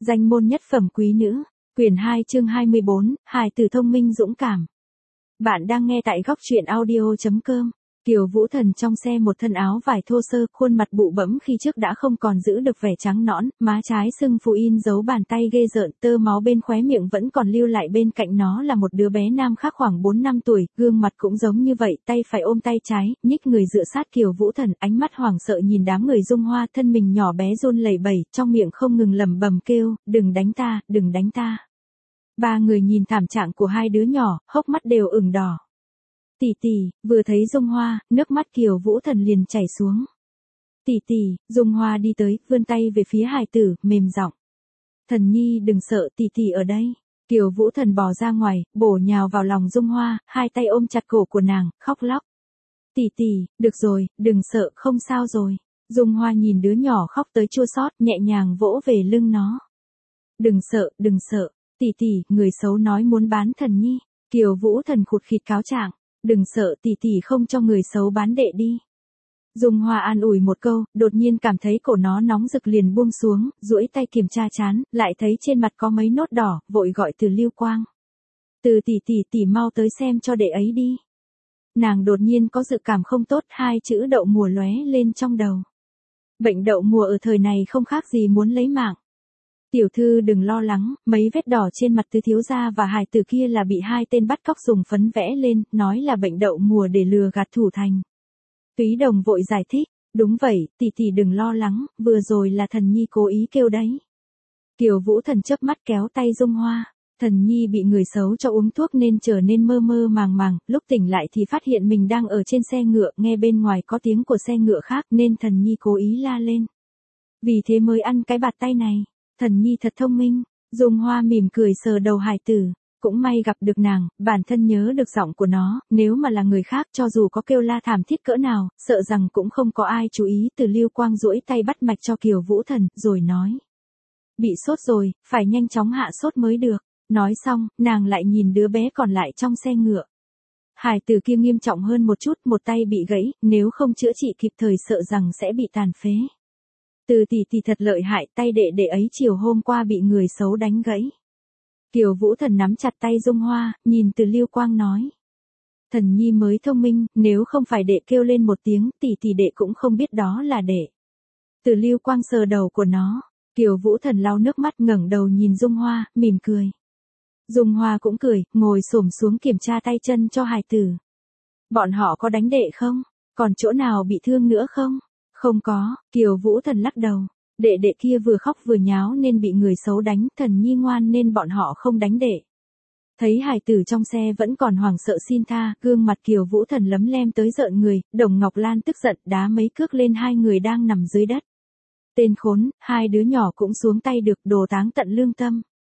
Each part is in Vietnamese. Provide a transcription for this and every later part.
Danh môn nhất phẩm quý nữ, quyển 2 chương 24, hài tử thông minh dũng cảm. Bạn đang nghe tại góc truyện audio.com. Kiều Vũ Thần trong xe một thân áo vải thô sơ, khuôn mặt bụ bẫm khi trước đã không còn giữ được vẻ trắng nõn, má trái sưng phù in dấu bàn tay ghê rợn, tơ máu bên khóe miệng vẫn còn lưu lại, bên cạnh nó là một đứa bé nam khác khoảng 4 năm tuổi, gương mặt cũng giống như vậy, tay phải ôm tay trái, nhích người dựa sát Kiều Vũ Thần, ánh mắt hoảng sợ nhìn đám người Dung Hoa, thân mình nhỏ bé run lẩy bẩy, trong miệng không ngừng lẩm bẩm kêu, đừng đánh ta, đừng đánh ta. Ba người nhìn thảm trạng của hai đứa nhỏ, hốc mắt đều ửng đỏ. Tỷ tỷ, vừa thấy Dung Hoa, nước mắt Kiều Vũ Thần liền chảy xuống. Tỷ tỷ, Dung Hoa đi tới, vươn tay về phía hài tử, mềm giọng. Thần nhi đừng sợ, tỷ tỷ ở đây. Kiều Vũ Thần bò ra ngoài, bổ nhào vào lòng Dung Hoa, hai tay ôm chặt cổ của nàng, khóc lóc. Tỷ tỷ, được rồi, đừng sợ, không sao rồi. Dung Hoa nhìn đứa nhỏ khóc tới chua xót, nhẹ nhàng vỗ về lưng nó. Đừng sợ, đừng sợ, tỷ tỷ, người xấu nói muốn bán thần nhi. Kiều Vũ Thần khụt khịt cáo trạng. Đừng sợ, tỷ tỷ không cho người xấu bán đệ đi. Dung Hoa an ủi một câu, đột nhiên cảm thấy cổ nó nóng rực liền buông xuống, duỗi tay kiểm tra trán, lại thấy trên mặt có mấy nốt đỏ, vội gọi Từ Lưu Quang. Từ tỷ mau tới xem cho đệ ấy đi. Nàng đột nhiên có dự cảm không tốt, hai chữ đậu mùa lóe lên trong đầu. Bệnh đậu mùa ở thời này không khác gì muốn lấy mạng. Tiểu thư đừng lo lắng, mấy vết đỏ trên mặt Tứ thiếu gia và hài tử kia là bị hai tên bắt cóc dùng phấn vẽ lên, nói là bệnh đậu mùa để lừa gạt thủ thành. Túy Đồng vội giải thích, đúng vậy, tỷ đừng lo lắng, vừa rồi là thần nhi cố ý kêu đấy. Kiều Vũ Thần chớp mắt kéo tay Dung Hoa, thần nhi bị người xấu cho uống thuốc nên trở nên mơ mơ màng màng, lúc tỉnh lại thì phát hiện mình đang ở trên xe ngựa, nghe bên ngoài có tiếng của xe ngựa khác nên thần nhi cố ý la lên. Vì thế mới ăn cái bạt tay này. Thần nhi thật thông minh. Dung Hoa mỉm cười sờ đầu hài tử, cũng may gặp được nàng, bản thân nhớ được giọng của nó, nếu mà là người khác cho dù có kêu la thảm thiết cỡ nào, sợ rằng cũng không có ai chú ý. Từ Lưu Quang duỗi tay bắt mạch cho Kiều Vũ Thần, rồi nói. Bị sốt rồi, phải nhanh chóng hạ sốt mới được. Nói xong, nàng lại nhìn đứa bé còn lại trong xe ngựa. Hài tử kia nghiêm trọng hơn một chút, một tay bị gãy, nếu không chữa trị kịp thời sợ rằng sẽ bị tàn phế. Từ tỷ thật lợi hại, tay đệ ấy chiều hôm qua bị người xấu đánh gãy. Kiều Vũ Thần nắm chặt tay Dung Hoa, nhìn Từ Lưu Quang nói. Thần nhi mới thông minh, nếu không phải đệ kêu lên một tiếng, tỷ đệ cũng không biết đó là đệ. Từ Lưu Quang sờ đầu của nó, Kiều Vũ Thần lau nước mắt ngẩng đầu nhìn Dung Hoa, mỉm cười. Dung Hoa cũng cười, ngồi xổm xuống kiểm tra tay chân cho hài tử. Bọn họ có đánh đệ không? Còn chỗ nào bị thương nữa không? Không có, Kiều Vũ Thần lắc đầu. Đệ kia vừa khóc vừa nháo nên bị người xấu đánh, thần nhi ngoan nên bọn họ không đánh đệ. Thấy hài tử trong xe vẫn còn hoảng sợ xin tha, gương mặt Kiều Vũ Thần lấm lem tới rợn người, Đồng Ngọc Lan tức giận đá mấy cước lên hai người đang nằm dưới đất. Tên khốn, hai đứa nhỏ cũng xuống tay được, đồ táng tận lương tâm.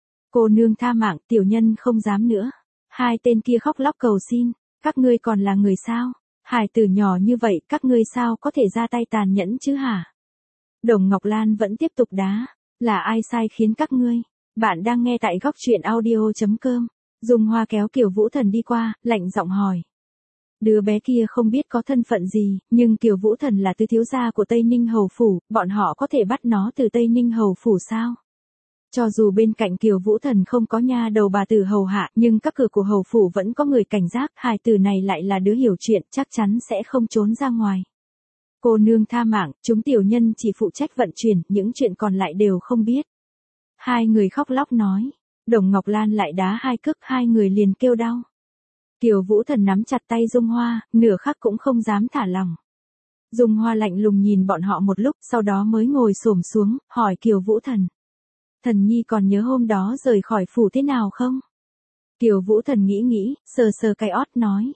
Cô nương tha mạng, tiểu nhân không dám nữa. Hai tên kia khóc lóc cầu xin, các ngươi còn là người sao? Hài tử nhỏ như vậy, các ngươi sao có thể ra tay tàn nhẫn chứ hả? Đồng Ngọc Lan vẫn tiếp tục đá. Là ai sai khiến các ngươi? Bạn đang nghe tại góc truyện audio.com. Dung Hoa kéo Kiều Vũ Thần đi qua, lạnh giọng hỏi. Đứa bé kia không biết có thân phận gì, nhưng Kiều Vũ Thần là tứ thiếu gia của Tây Ninh Hầu Phủ, bọn họ có thể bắt nó từ Tây Ninh Hầu Phủ sao? Cho dù bên cạnh Kiều Vũ Thần không có nha đầu bà tử hầu hạ, nhưng các cửa của hầu phủ vẫn có người cảnh giác, hài tử này lại là đứa hiểu chuyện, chắc chắn sẽ không trốn ra ngoài. Cô nương tha mạng, chúng tiểu nhân chỉ phụ trách vận chuyển, những chuyện còn lại đều không biết. Hai người khóc lóc nói. Đồng Ngọc Lan lại đá hai cước, hai người liền kêu đau. Kiều Vũ Thần nắm chặt tay Dung Hoa, nửa khắc cũng không dám thả lòng. Dung Hoa lạnh lùng nhìn bọn họ một lúc, sau đó mới ngồi xổm xuống, hỏi Kiều Vũ Thần. Thần nhi còn nhớ hôm đó rời khỏi phủ thế nào không? Kiều Vũ Thần nghĩ, sờ cái ót nói.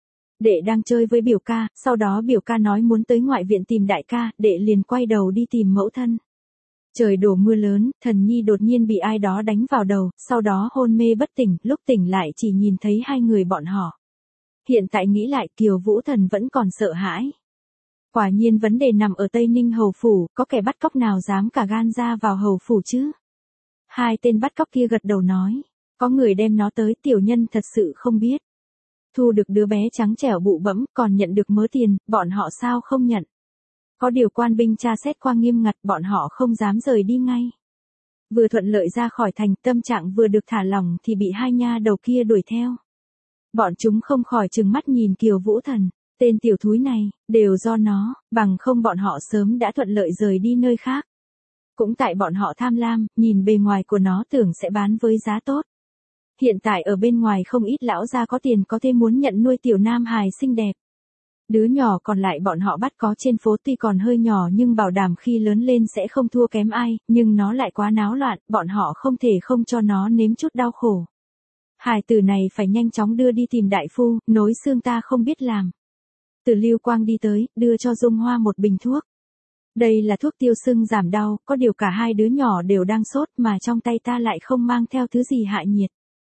Đệ đang chơi với biểu ca, sau đó biểu ca nói muốn tới ngoại viện tìm đại ca, đệ liền quay đầu đi tìm mẫu thân. Trời đổ mưa lớn, thần nhi đột nhiên bị ai đó đánh vào đầu, sau đó hôn mê bất tỉnh, lúc tỉnh lại chỉ nhìn thấy hai người bọn họ. Hiện tại nghĩ lại Kiều Vũ Thần vẫn còn sợ hãi. Quả nhiên vấn đề nằm ở Tây Ninh Hầu Phủ, có kẻ bắt cóc nào dám cả gan ra vào Hầu Phủ chứ? Hai tên bắt cóc kia gật đầu nói, có người đem nó tới, tiểu nhân thật sự không biết. Thu được đứa bé trắng trẻo bụ bẫm, còn nhận được mớ tiền, bọn họ sao không nhận? Có điều quan binh tra xét qua nghiêm ngặt, bọn họ không dám rời đi ngay. Vừa thuận lợi ra khỏi thành, tâm trạng vừa được thả lỏng thì bị hai nha đầu kia đuổi theo. Bọn chúng không khỏi trừng mắt nhìn Kiều Vũ Thần, tên tiểu thúi này, đều do nó, bằng không bọn họ sớm đã thuận lợi rời đi nơi khác. Cũng tại bọn họ tham lam, nhìn bề ngoài của nó tưởng sẽ bán với giá tốt. Hiện tại ở bên ngoài không ít lão gia có tiền có thể muốn nhận nuôi tiểu nam hài xinh đẹp. Đứa nhỏ còn lại bọn họ bắt có trên phố tuy còn hơi nhỏ nhưng bảo đảm khi lớn lên sẽ không thua kém ai, nhưng nó lại quá náo loạn, bọn họ không thể không cho nó nếm chút đau khổ. Hài tử này phải nhanh chóng đưa đi tìm đại phu, nối xương ta không biết làm. Từ Lưu Quang đi tới, đưa cho Dung Hoa một bình thuốc. Đây là thuốc tiêu sưng giảm đau, có điều cả hai đứa nhỏ đều đang sốt mà trong tay ta lại không mang theo thứ gì hạ nhiệt.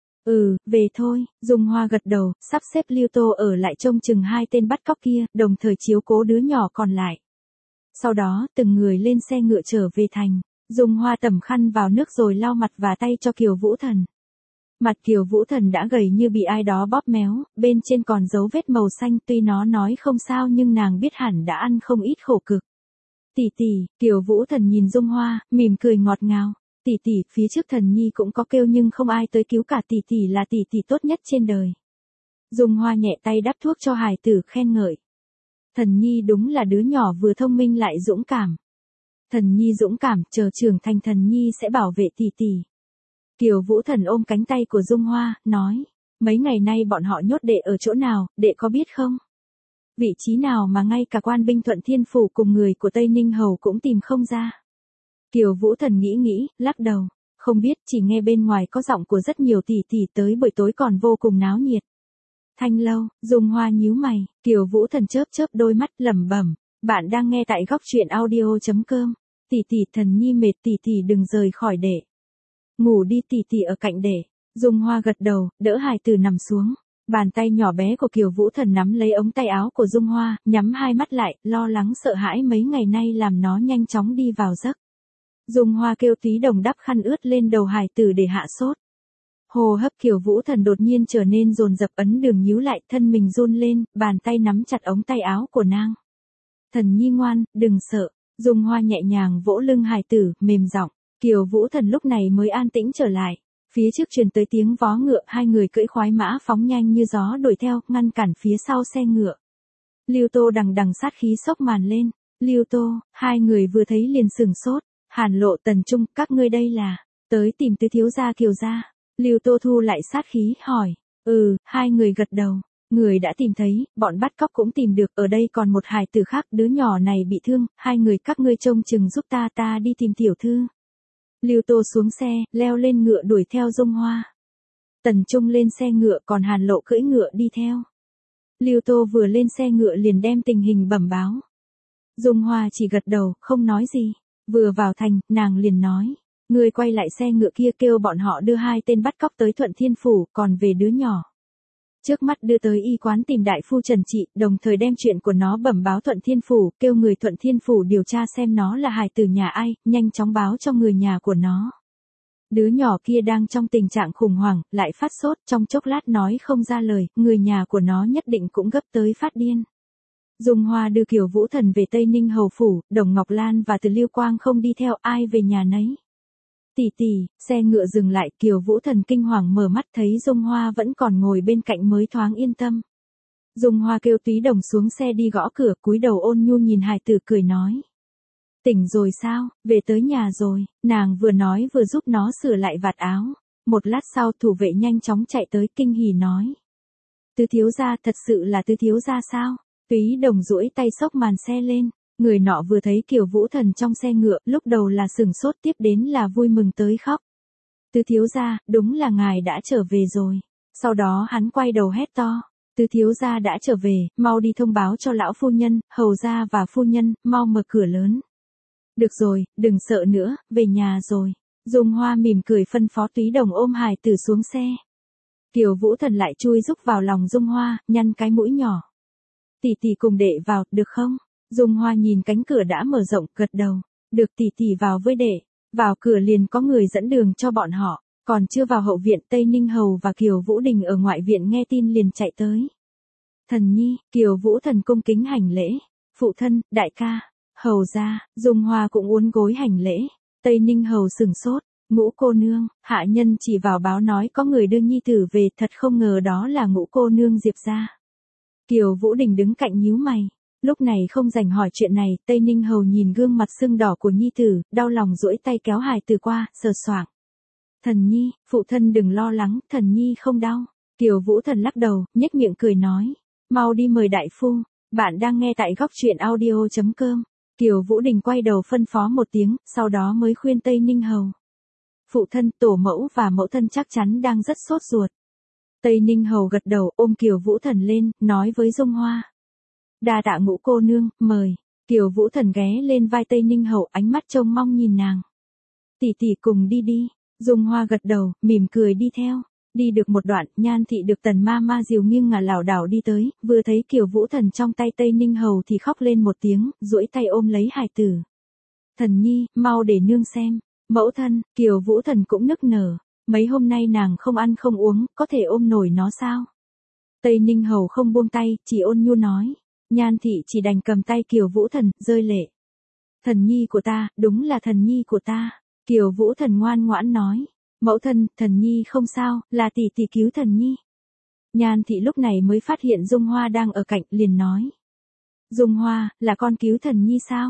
Về thôi, Dung Hoa gật đầu, sắp xếp Lưu Tô ở lại trông chừng hai tên bắt cóc kia, đồng thời chiếu cố đứa nhỏ còn lại. Sau đó, từng người lên xe ngựa trở về thành, Dung Hoa tẩm khăn vào nước rồi lau mặt và tay cho Kiều Vũ Thần. Mặt Kiều Vũ Thần đã gầy như bị ai đó bóp méo, bên trên còn dấu vết màu xanh, tuy nó nói không sao nhưng nàng biết hẳn đã ăn không ít khổ cực. Tỷ tỷ, Kiều Vũ Thần nhìn Dung Hoa, mỉm cười ngọt ngào. Tỷ tỷ, phía trước Thần Nhi cũng có kêu nhưng không ai tới cứu cả, tỷ tỷ là tỷ tỷ tốt nhất trên đời. Dung Hoa nhẹ tay đắp thuốc cho hài tử, khen ngợi. Thần Nhi đúng là đứa nhỏ vừa thông minh lại dũng cảm. Thần Nhi dũng cảm, chờ trưởng thành Thần Nhi sẽ bảo vệ tỷ tỷ. Kiều Vũ Thần ôm cánh tay của Dung Hoa, nói, mấy ngày nay bọn họ nhốt đệ ở chỗ nào, đệ có biết không? Vị trí nào mà ngay cả quan binh Thuận Thiên Phủ cùng người của Tây Ninh Hầu cũng tìm không ra. Kiều Vũ Thần nghĩ, lắc đầu, không biết, chỉ nghe bên ngoài có giọng của rất nhiều tỷ tỷ tới buổi tối còn vô cùng náo nhiệt. Thanh lâu, Dung Hoa nhíu mày, Kiều Vũ Thần chớp đôi mắt lẩm bẩm, bạn đang nghe tại góc truyện audio.com. Tỷ tỷ, Thần Nhi mệt, tỷ tỷ đừng rời khỏi đệ. Ngủ đi, tỷ tỷ ở cạnh đệ. Dung Hoa gật đầu, đỡ hài tử nằm xuống. Bàn tay nhỏ bé của Kiều Vũ Thần nắm lấy ống tay áo của Dung Hoa, nhắm hai mắt lại, lo lắng sợ hãi mấy ngày nay làm nó nhanh chóng đi vào giấc. Dung Hoa kêu Túy Đồng đắp khăn ướt lên đầu hài tử để hạ sốt. Hô hấp Kiều Vũ Thần đột nhiên trở nên dồn dập, ấn đường nhíu lại, thân mình run lên, bàn tay nắm chặt ống tay áo của nàng. Thần Nhi ngoan, đừng sợ. Dung Hoa nhẹ nhàng vỗ lưng hài tử, mềm giọng. Kiều Vũ Thần lúc này mới an tĩnh trở lại. Phía trước truyền tới tiếng vó ngựa, hai người cưỡi khoái mã phóng nhanh như gió đuổi theo, ngăn cản phía sau xe ngựa. Lưu Tô đằng đằng sát khí xốc màn lên. Lưu Tô, hai người vừa thấy liền sừng sốt. Hàn Lộ, Tần Trung, các ngươi đây là tới tìm tứ thiếu gia Kiều gia. Lưu Tô thu lại sát khí, hỏi. Hai người gật đầu. Người đã tìm thấy, bọn bắt cóc cũng tìm được, ở đây còn một hài tử khác, đứa nhỏ này bị thương, hai người các ngươi trông chừng giúp ta đi tìm tiểu thư. Lưu Tô xuống xe, leo lên ngựa đuổi theo Dung Hoa. Tần Trung lên xe ngựa, còn Hàn Lộ cưỡi ngựa đi theo. Lưu Tô vừa lên xe ngựa liền đem tình hình bẩm báo. Dung Hoa chỉ gật đầu, không nói gì. Vừa vào thành, nàng liền nói. Ngươi quay lại xe ngựa kia, kêu bọn họ đưa hai tên bắt cóc tới Thuận Thiên Phủ, còn về đứa nhỏ. Trước mắt đưa tới y quán tìm đại phu trần trị, đồng thời đem chuyện của nó bẩm báo Thuận Thiên Phủ, kêu người Thuận Thiên Phủ điều tra xem nó là hài tử nhà ai, nhanh chóng báo cho người nhà của nó. Đứa nhỏ kia đang trong tình trạng khủng hoảng, lại phát sốt, trong chốc lát nói không ra lời, người nhà của nó nhất định cũng gấp tới phát điên. Dung Hoa đưa Kiều Vũ Thần về Tây Ninh Hầu Phủ, Đồng Ngọc Lan và Từ Lưu Quang không đi theo, ai về nhà nấy. Tỷ tỷ, xe ngựa dừng lại, Kiều Vũ Thần kinh hoàng mở mắt thấy Dung Hoa vẫn còn ngồi bên cạnh mới thoáng yên tâm. Dung Hoa kêu Túy Đồng xuống xe đi gõ cửa, cúi đầu ôn nhu nhìn hài tử cười nói. Tỉnh rồi sao, về tới nhà rồi, nàng vừa nói vừa giúp nó sửa lại vạt áo. Một lát sau thủ vệ nhanh chóng chạy tới kinh hỉ nói. Tứ thiếu gia, thật sự là tứ thiếu gia sao? Túy Đồng duỗi tay xốc màn xe lên. Người nọ vừa thấy Kiều Vũ Thần trong xe ngựa, lúc đầu là sừng sốt, tiếp đến là vui mừng tới khóc. Tứ thiếu gia, đúng là ngài đã trở về rồi. Sau đó hắn quay đầu hét to. Tứ thiếu gia đã trở về, mau đi thông báo cho lão phu nhân, hầu gia và phu nhân, mau mở cửa lớn. Được rồi, đừng sợ nữa, về nhà rồi. Dung Hoa mỉm cười phân phó Túy Đồng ôm hài tử xuống xe. Kiều Vũ Thần lại chui rúc vào lòng Dung Hoa, nhăn cái mũi nhỏ. Tỷ tỷ cùng đệ vào, được không? Dung Hoa nhìn cánh cửa đã mở rộng, gật đầu. Được, tỷ tỷ vào với đệ. Vào cửa liền có người dẫn đường cho bọn họ. Còn chưa vào hậu viện, Tây Ninh Hầu và Kiều Vũ Đình ở ngoại viện nghe tin liền chạy tới. Thần Nhi, Kiều Vũ Thần cung kính hành lễ. Phụ thân, đại ca, hầu gia, Dung Hoa cũng uốn gối hành lễ. Tây Ninh Hầu sừng sốt. Ngũ cô nương, hạ nhân chỉ vào báo nói có người đưa nhi tử về, thật không ngờ đó là Ngũ cô nương Diệp gia. Kiều Vũ Đình đứng cạnh nhíu mày. Lúc này không rảnh hỏi chuyện này, Tây Ninh Hầu nhìn gương mặt sưng đỏ của nhi tử, đau lòng duỗi tay kéo hài tử qua, sờ soạng. Thần nhi, phụ thân đừng lo lắng, thần nhi không đau. Kiều Vũ Thần lắc đầu, nhếch miệng cười nói. Mau đi mời đại phu, bạn đang nghe tại góc truyện audio.com. Kiều Vũ Đình quay đầu phân phó một tiếng, sau đó mới khuyên Tây Ninh Hầu. Phụ thân, tổ mẫu và mẫu thân chắc chắn đang rất sốt ruột. Tây Ninh Hầu gật đầu ôm Kiều Vũ Thần lên, nói với Dung Hoa. Đa tạ Ngũ cô nương, mời. Kiều Vũ Thần ghé lên vai Tây Ninh Hầu, ánh mắt trông mong nhìn nàng. Tỷ tỷ cùng đi đi. Dung Hoa gật đầu, mỉm cười đi theo. Đi được một đoạn, Nhan Thị được Tần ma ma dìu nghiêng ngả lảo đảo đi tới, vừa thấy Kiều Vũ Thần trong tay Tây Ninh Hầu thì khóc lên một tiếng, duỗi tay ôm lấy hài tử. Thần nhi, mau để nương xem. Mẫu thân, Kiều Vũ Thần cũng nức nở. Mấy hôm nay nàng không ăn không uống, có thể ôm nổi nó sao? Tây Ninh Hầu không buông tay, chỉ ôn nhu nói. Nhan Thị chỉ đành cầm tay Kiều Vũ Thần, rơi lệ. Thần nhi của ta, đúng là thần nhi của ta. Kiều Vũ Thần ngoan ngoãn nói. Mẫu thân, thần nhi không sao, là tỷ tỷ cứu thần nhi. Nhan Thị lúc này mới phát hiện Dung Hoa đang ở cạnh, liền nói. Dung Hoa, là con cứu thần nhi sao?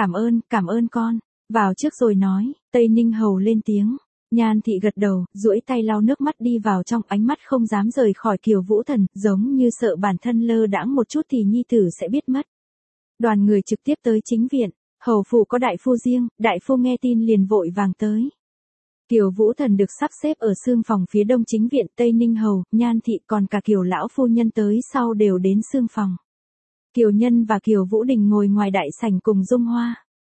Cảm ơn con. Vào trước rồi nói, Tây Ninh Hầu lên tiếng. Nhan Thị gật đầu, duỗi tay lau nước mắt đi vào trong, ánh mắt không dám rời khỏi Kiều Vũ Thần, giống như sợ bản thân lơ đãng một chút thì nhi tử sẽ biết mất. Đoàn người trực tiếp tới chính viện, hầu phủ có đại phu riêng, đại phu nghe tin liền vội vàng tới. Kiều Vũ Thần được sắp xếp ở xương phòng phía đông chính viện, Tây Ninh Hầu, Nhan Thị còn cả Kiều lão phu nhân tới sau đều đến xương phòng. Kiều Nhân và Kiều Vũ Đình ngồi ngoài đại sảnh cùng Dung Hoa.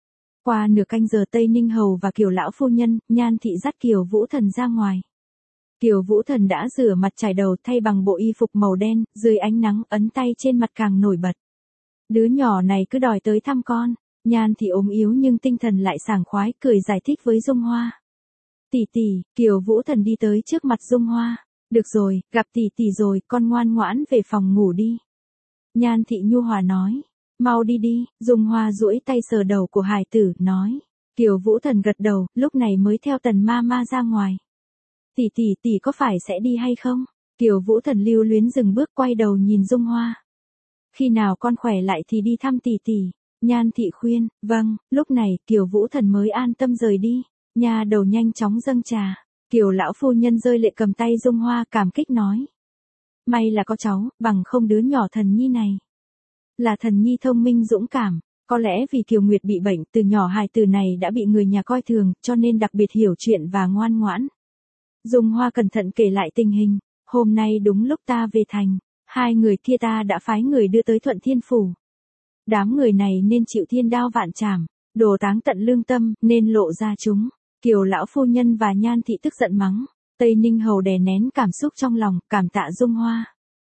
Qua nửa canh giờ Tây Ninh Hầu và Kiều lão phu nhân, Nhan Thị dắt Kiều Vũ Thần ra ngoài. Kiều Vũ Thần đã rửa mặt chải đầu thay bằng bộ y phục màu đen, dưới ánh nắng ấn tay trên mặt càng nổi bật. Đứa nhỏ này cứ đòi tới thăm con. Nhan Thị ốm yếu nhưng tinh thần lại sảng khoái, cười giải thích với Dung Hoa. Tỷ tỷ, Kiều Vũ Thần đi tới trước mặt Dung Hoa. Được rồi, gặp tỷ tỷ rồi, con ngoan ngoãn về phòng ngủ đi. Nhan Thị nhu hòa nói. Mau đi đi, Dung Hoa duỗi tay sờ đầu của hài tử, nói. Kiều Vũ Thần gật đầu, lúc này mới theo Tần ma ma ra ngoài. Tỷ có phải sẽ đi hay không? Kiều Vũ Thần lưu luyến dừng bước quay đầu nhìn Dung Hoa. Khi nào con khỏe lại thì đi thăm tỷ tỷ. Nhan Thị khuyên, vâng, lúc này Kiều Vũ Thần mới an tâm rời đi. Nha đầu nhanh chóng dâng trà. Kiều lão phu nhân rơi lệ cầm tay Dung Hoa cảm kích nói. May là có cháu, bằng không đứa nhỏ thần nhi này. Là thần nhi thông minh dũng cảm. Có lẽ vì Kiều Nguyệt bị bệnh, từ nhỏ hài tử này đã bị người nhà coi thường, cho nên đặc biệt hiểu chuyện và ngoan ngoãn. Dung Hoa cẩn thận kể lại tình hình. Hôm nay đúng lúc ta về thành, hai người kia ta đã phái người đưa tới Thuận Thiên Phủ. Đám người này nên chịu thiên đao vạn trảm, đồ táng tận lương tâm, nên lộ ra chúng. Kiều lão phu nhân và Nhan Thị tức giận mắng. Tây Ninh Hầu đè nén cảm xúc trong lòng, cảm tạ Dung Hoa.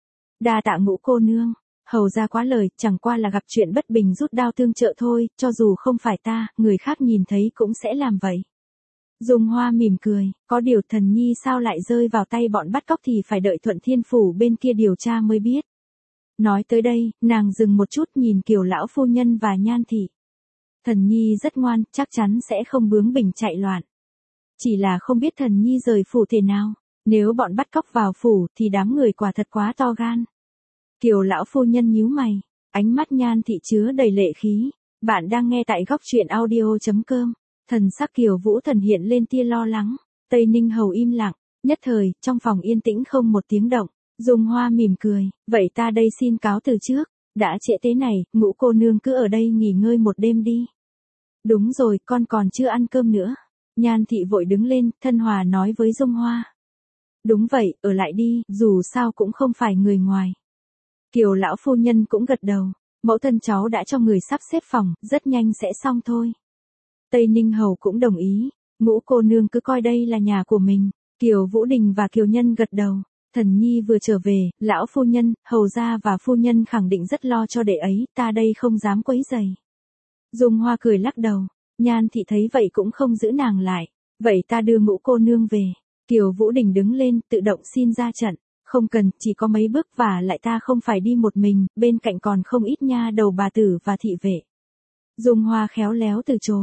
Đa tạ Ngũ cô nương. Hầu ra quá lời, chẳng qua là gặp chuyện bất bình rút đao tương trợ thôi, cho dù không phải ta, người khác nhìn thấy cũng sẽ làm vậy. Dung Hoa mỉm cười, có điều thần nhi sao lại rơi vào tay bọn bắt cóc thì phải đợi Thuận Thiên Phủ bên kia điều tra mới biết. Nói tới đây, nàng dừng một chút nhìn Kiều lão phu nhân và Nhan Thị. Thần nhi rất ngoan, chắc chắn sẽ không bướng bỉnh chạy loạn. Chỉ là không biết thần nhi rời phủ thế nào, nếu bọn bắt cóc vào phủ thì đám người quả thật quá to gan. Kiều lão phu nhân nhíu mày, ánh mắt Nhan Thị chứa đầy lệ khí. Bạn đang nghe tại góc truyện audio.com. Thần sắc Kiều Vũ Thần hiện lên tia lo lắng. Tây Ninh Hầu im lặng, nhất thời, trong phòng yên tĩnh không một tiếng động. Dung Hoa mỉm cười, vậy ta đây xin cáo từ trước. Đã trễ thế này, Ngũ cô nương cứ ở đây nghỉ ngơi một đêm đi. Đúng rồi, con còn chưa ăn cơm nữa. Nhan Thị vội đứng lên, thân hòa nói với Dung Hoa. Đúng vậy, ở lại đi, dù sao cũng không phải người ngoài. Kiều lão phu nhân cũng gật đầu. Mẫu thân cháu đã cho người sắp xếp phòng, rất nhanh sẽ xong thôi. Tây Ninh Hầu cũng đồng ý. Ngũ cô nương cứ coi đây là nhà của mình. Kiều Vũ Đình và Kiều Nhân gật đầu. Thần nhi vừa trở về, lão phu nhân, hầu gia và phu nhân khẳng định rất lo cho đệ ấy, ta đây không dám quấy rầy. Dung Hoa cười lắc đầu. Nhan Thị thấy vậy cũng không giữ nàng lại. Vậy ta đưa Ngũ cô nương về. Kiều Vũ Đình đứng lên, tự động xin ra trận. Không cần, chỉ có mấy bước và lại ta không phải đi một mình, bên cạnh còn không ít nha đầu bà tử và thị vệ. Dung Hoa khéo léo từ chối.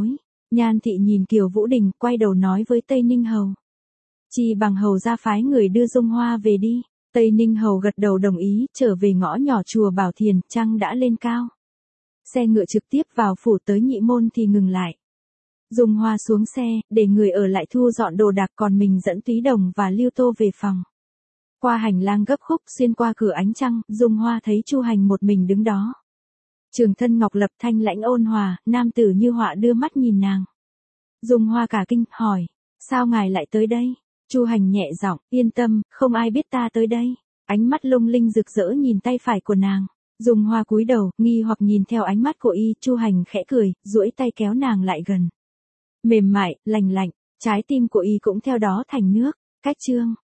Nhan Thị nhìn Kiều Vũ Đình, quay đầu nói với Tây Ninh Hầu. Chi bằng hầu ra phái người đưa Dung Hoa về đi. Tây Ninh Hầu gật đầu đồng ý, trở về ngõ nhỏ chùa Bảo Thiền, trăng đã lên cao. Xe ngựa trực tiếp vào phủ tới Nhị Môn thì ngừng lại. Dung Hoa xuống xe, để người ở lại thu dọn đồ đạc, còn mình dẫn Túy Đồng và Lưu Tô về phòng. Qua hành lang gấp khúc, xuyên qua cửa ánh trăng, Dung Hoa thấy Chu Hành một mình đứng đó. Trường thân ngọc lập, thanh lãnh ôn hòa, nam tử như họa đưa mắt nhìn nàng. Dung Hoa cả kinh, hỏi, sao ngài lại tới đây? Chu Hành nhẹ giọng, yên tâm, không ai biết ta tới đây. Ánh mắt lung linh rực rỡ nhìn tay phải của nàng. Dung Hoa cúi đầu, nghi hoặc nhìn theo ánh mắt của y, Chu Hành khẽ cười, duỗi tay kéo nàng lại gần. Mềm mại, lành lạnh, trái tim của y cũng theo đó thành nước. Cách chương